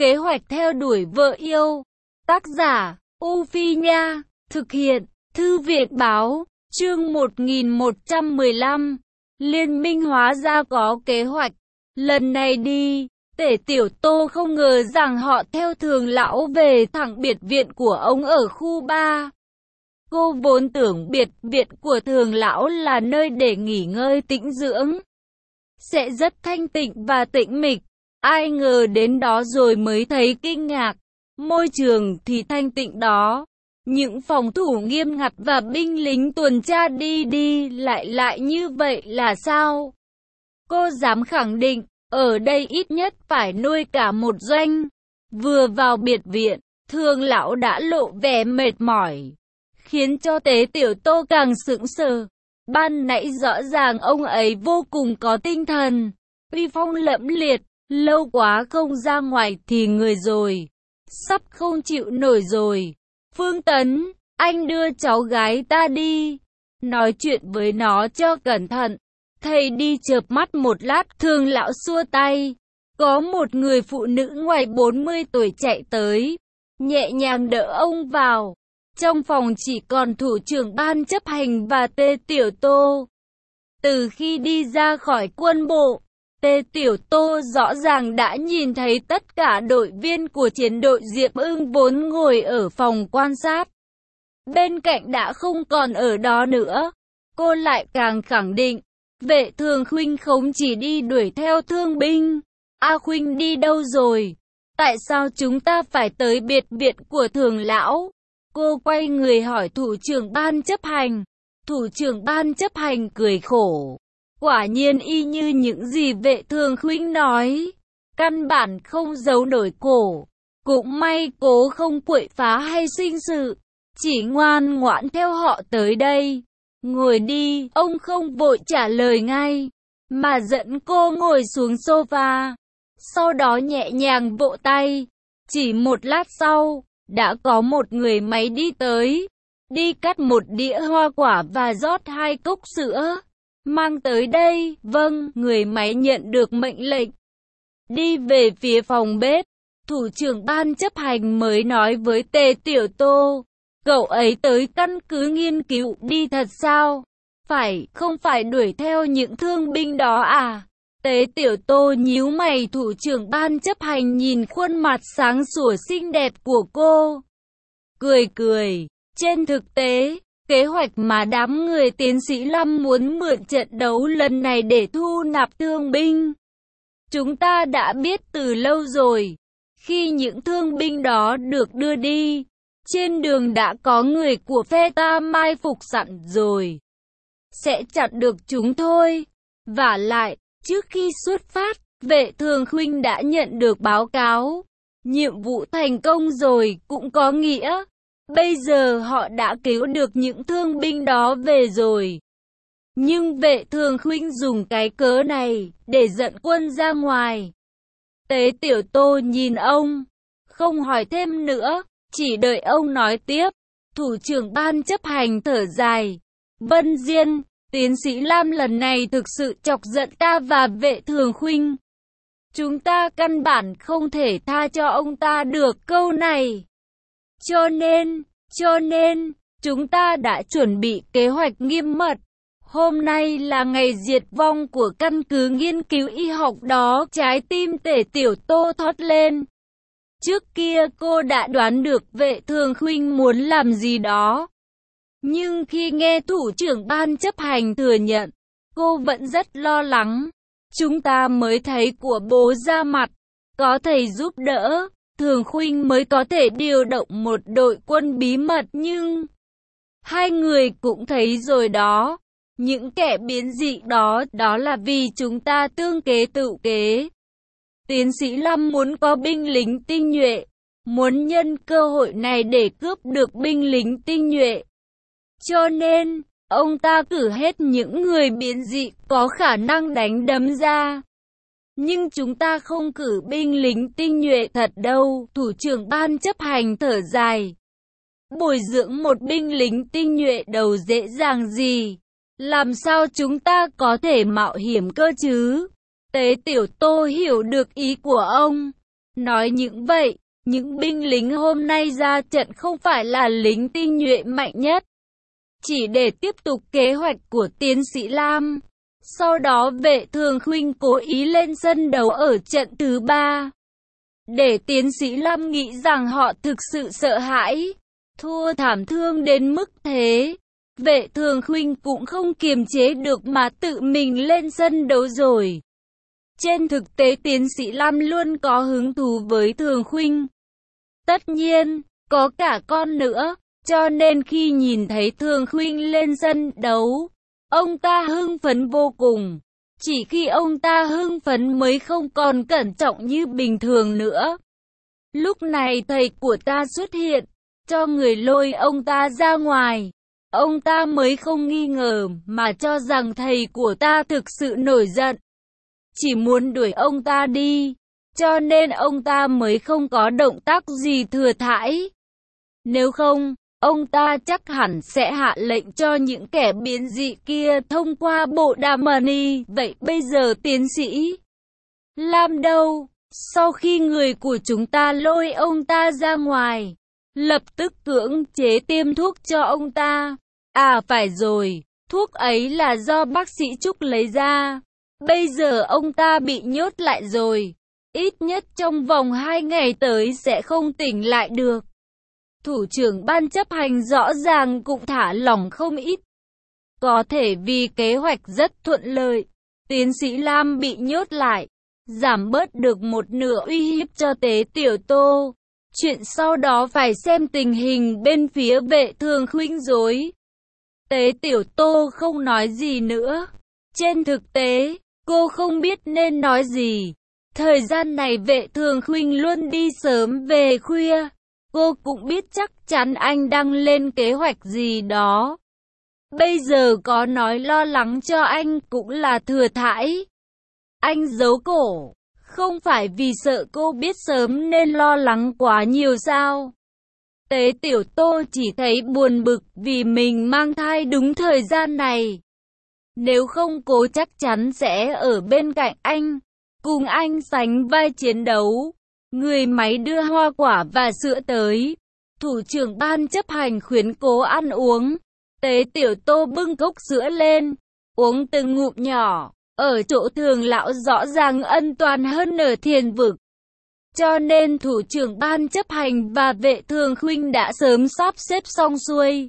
Kế hoạch theo đuổi vợ yêu. Tác giả, U Phi Nha. Thực hiện, Thư viện Báo. Chương 1115. Liên minh hóa ra có kế hoạch. Lần này đi, Tể Tiểu Tô không ngờ rằng họ theo Thường lão về thẳng biệt viện của ông ở khu 3. Cô vốn tưởng biệt viện của Thường lão là nơi để nghỉ ngơi tĩnh dưỡng, sẽ rất thanh tịnh và tĩnh mịch. Ai ngờ đến đó rồi mới thấy kinh ngạc. Môi trường thì thanh tịnh đó, những phòng thủ nghiêm ngặt và binh lính tuần tra đi lại như vậy là sao? Cô dám khẳng định, ở đây ít nhất phải nuôi cả một doanh. Vừa vào biệt viện, Thường lão đã lộ vẻ mệt mỏi, khiến cho Tế Tiểu Tô càng sững sờ. Ban nãy rõ ràng ông ấy vô cùng có tinh thần, uy phong lẫm liệt, lâu quá không ra ngoài thì người rồi, sắp không chịu nổi rồi. Phương Tấn, anh đưa cháu gái ta đi, nói chuyện với nó cho cẩn thận. Thầy đi chợp mắt một lát, Thường lão xua tay. Có một người phụ nữ ngoài 40 tuổi chạy tới, nhẹ nhàng đỡ ông vào. Trong phòng chỉ còn thủ trưởng ban chấp hành và Tê Tiểu Tô. Từ khi đi ra khỏi quân bộ, Tê Tiểu Tô rõ ràng đã nhìn thấy tất cả đội viên của chiến đội Diệp Ưng vốn ngồi ở phòng quan sát bên cạnh đã không còn ở đó nữa. Cô lại càng khẳng định, Vệ Thường Khuynh không chỉ đi đuổi theo thương binh. A Khuynh đi đâu rồi? Tại sao chúng ta phải tới biệt viện của Thường lão? Cô quay người hỏi thủ trưởng ban chấp hành. Thủ trưởng ban chấp hành cười khổ. Quả nhiên y như những gì Vệ Thường Khuynh nói, căn bản không giấu nổi cổ. Cũng may cố không quậy phá hay sinh sự, chỉ ngoan ngoãn theo họ tới đây. Ngồi đi, ông không vội trả lời ngay, mà dẫn cô ngồi xuống sofa. Sau đó nhẹ nhàng vỗ tay. Chỉ một lát sau, đã có một người máy đi tới, đi cắt một đĩa hoa quả và rót 2 cốc sữa. Mang tới đây. Vâng, người máy nhận được mệnh lệnh, đi về phía phòng bếp. Thủ trưởng ban chấp hành mới nói với Tề Tiểu Tô, cậu ấy tới căn cứ nghiên cứu đi thật sao? Phải, không phải đuổi theo những thương binh đó à? Tế Tiểu Tô nhíu mày. Thủ trưởng ban chấp hành nhìn khuôn mặt sáng sủa xinh đẹp của cô, cười cười. Trên thực tế, kế hoạch mà đám người tiến sĩ Lâm muốn mượn trận đấu lần này để thu nạp thương binh, chúng ta đã biết từ lâu rồi. Khi những thương binh đó được đưa đi, trên đường đã có người của phe ta mai phục sẵn rồi, sẽ chặn được chúng thôi. Vả lại, trước khi xuất phát, Vệ Thường Khuynh đã nhận được báo cáo. Nhiệm vụ thành công rồi cũng có nghĩa, bây giờ họ đã cứu được những thương binh đó về rồi. Nhưng Vệ Thường Khuynh dùng cái cớ này để dẫn quân ra ngoài. Tế Tiểu Tô nhìn ông, không hỏi thêm nữa, chỉ đợi ông nói tiếp. Thủ trưởng ban chấp hành thở dài. Vân Diên, tiến sĩ Lam lần này thực sự chọc giận ta và Vệ Thường Khuynh. Chúng ta căn bản không thể tha cho ông ta được câu này. Cho nên, chúng ta đã chuẩn bị kế hoạch nghiêm mật. Hôm nay là ngày diệt vong của căn cứ nghiên cứu y học đó. Trái tim Tề Tiểu Tô thót lên. Trước kia cô đã đoán được Vệ Thường Khuynh muốn làm gì đó. Nhưng khi nghe thủ trưởng ban chấp hành thừa nhận, cô vẫn rất lo lắng. Chúng ta mới thấy của bố ra mặt, có thầy giúp đỡ, Thường Khuynh mới có thể điều động một đội quân bí mật, nhưng hai người cũng thấy rồi đó. Những kẻ biến dị đó, đó là vì chúng ta tương kế tự kế. Tiến sĩ Lâm muốn có binh lính tinh nhuệ, muốn nhân cơ hội này để cướp được binh lính tinh nhuệ. Cho nên, ông ta cử hết những người biến dị có khả năng đánh đấm ra. Nhưng chúng ta không cử binh lính tinh nhuệ thật đâu. Thủ trưởng ban chấp hành thở dài. Bồi dưỡng một binh lính tinh nhuệ đâu dễ dàng gì. Làm sao chúng ta có thể mạo hiểm cơ chứ? Tế Tiểu Tô hiểu được ý của ông. Nói những vậy, những binh lính hôm nay ra trận không phải là lính tinh nhuệ mạnh nhất. Chỉ để tiếp tục kế hoạch của tiến sĩ Lam. Sau đó Vệ Thường Khuynh cố ý lên sân đấu ở trận thứ 3. Để tiến sĩ Lam nghĩ rằng họ thực sự sợ hãi, thua thảm thương đến mức thế. Vệ Thường Khuynh cũng không kiềm chế được mà tự mình lên sân đấu rồi. Trên thực tế tiến sĩ Lam luôn có hứng thú với Thường Khuynh. Tất nhiên, có cả con nữa, cho nên khi nhìn thấy Thường Khuynh lên sân đấu, ông ta hưng phấn vô cùng. Chỉ khi ông ta hưng phấn mới không còn cẩn trọng như bình thường nữa. Lúc này thầy của ta xuất hiện, cho người lôi ông ta ra ngoài. Ông ta mới không nghi ngờ mà cho rằng thầy của ta thực sự nổi giận, chỉ muốn đuổi ông ta đi, cho nên ông ta mới không có động tác gì thừa thãi. Nếu không, ông ta chắc hẳn sẽ hạ lệnh cho những kẻ biến dị kia thông qua bộ đàm mani. Vậy bây giờ tiến sĩ Lam đâu? Sau khi người của chúng ta lôi ông ta ra ngoài, lập tức cưỡng chế tiêm thuốc cho ông ta. À phải rồi, thuốc ấy là do bác sĩ Trúc lấy ra. Bây giờ ông ta bị nhốt lại rồi. Ít nhất trong vòng 2 ngày tới sẽ không tỉnh lại được. Thủ trưởng ban chấp hành rõ ràng cũng thả lỏng không ít. Có thể vì kế hoạch rất thuận lợi, tiến sĩ Lam bị nhốt lại, giảm bớt được một nửa uy hiếp cho Tế Tiểu Tô. Chuyện sau đó phải xem tình hình bên phía Vệ Thường Khuynh rồi. Tế Tiểu Tô không nói gì nữa. Trên thực tế, cô không biết nên nói gì. Thời gian này Vệ Thường Khuynh luôn đi sớm về khuya. Cô cũng biết chắc chắn anh đang lên kế hoạch gì đó. Bây giờ có nói lo lắng cho anh cũng là thừa thãi. Anh giấu cổ, không phải vì sợ cô biết sớm nên lo lắng quá nhiều sao? Tế Tiểu Tô chỉ thấy buồn bực vì mình mang thai đúng thời gian này. Nếu không cô chắc chắn sẽ ở bên cạnh anh, cùng anh sánh vai chiến đấu. Người máy đưa hoa quả và sữa tới. Thủ trưởng ban chấp hành khuyến cố ăn uống. Tế Tiểu Tô bưng cốc sữa lên, uống từng ngụm nhỏ. Ở chỗ Thường lão rõ ràng ân toàn hơn ở Thiền vực. Cho nên thủ trưởng ban chấp hành và Vệ Thường Khuynh đã sớm sắp xếp xong xuôi.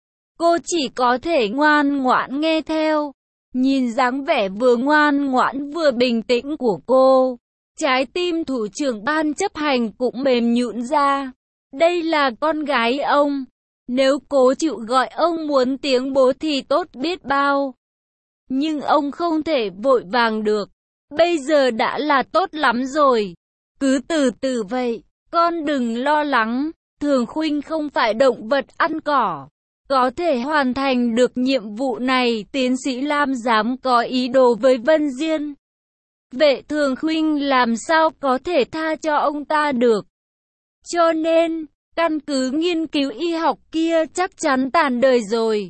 Cô chỉ có thể ngoan ngoãn nghe theo. Nhìn dáng vẻ vừa ngoan ngoãn vừa bình tĩnh của cô, trái tim thủ trưởng ban chấp hành cũng mềm nhũn ra. Đây là con gái ông. Nếu cố chịu gọi ông muốn tiếng bố thì tốt biết bao. Nhưng ông không thể vội vàng được. Bây giờ đã là tốt lắm rồi. Cứ từ từ vậy, con đừng lo lắng. Thường Khuynh không phải động vật ăn cỏ. Có thể hoàn thành được nhiệm vụ này, tiến sĩ Lam dám có ý đồ với Vân Diên. Vệ Thường Khuynh làm sao có thể tha cho ông ta được. Cho nên, căn cứ nghiên cứu y học kia chắc chắn tàn đời rồi.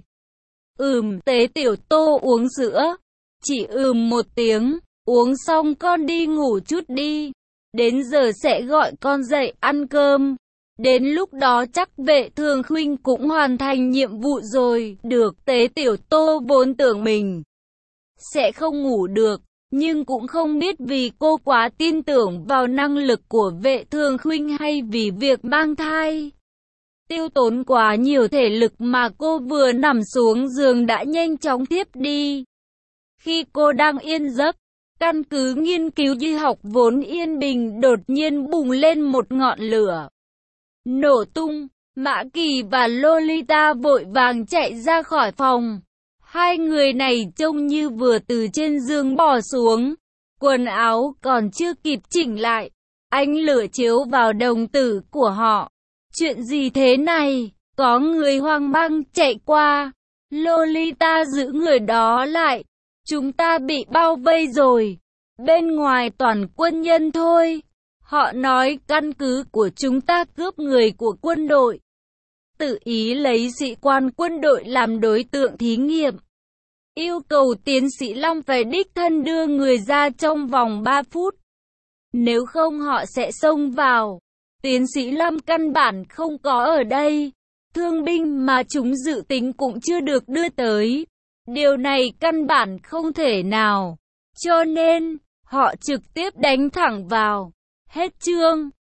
Tế Tiểu Tô uống sữa. Chỉ một tiếng, uống xong con đi ngủ chút đi. Đến giờ sẽ gọi con dậy ăn cơm. Đến lúc đó chắc Vệ Thường Khuynh cũng hoàn thành nhiệm vụ rồi. Được, Tế Tiểu Tô vốn tưởng mình sẽ không ngủ được, nhưng cũng không biết vì cô quá tin tưởng vào năng lực của Vệ Thường Khuynh hay vì việc mang thai tiêu tốn quá nhiều thể lực mà cô vừa nằm xuống giường đã nhanh chóng thiếp đi. Khi cô đang yên giấc, căn cứ nghiên cứu y học vốn yên bình đột nhiên bùng lên một ngọn lửa. Nổ tung, Mã Kỳ và Lolita vội vàng chạy ra khỏi phòng. Hai người này trông như vừa từ trên giường bò xuống, quần áo còn chưa kịp chỉnh lại. Ánh lửa chiếu vào đồng tử của họ. Chuyện gì thế này? Có người hoang mang chạy qua. Lolita giữ người đó lại. Chúng ta bị bao vây rồi. Bên ngoài toàn quân nhân thôi. Họ nói căn cứ của chúng ta cướp người của quân đội. Tự ý lấy sĩ quan quân đội làm đối tượng thí nghiệm. Yêu cầu tiến sĩ Long phải đích thân đưa người ra trong vòng 3 phút. Nếu không họ sẽ xông vào. Tiến sĩ Lâm căn bản không có ở đây. Thương binh mà chúng dự tính cũng chưa được đưa tới. Điều này căn bản không thể nào. Cho nên, họ trực tiếp đánh thẳng vào. Hết chương.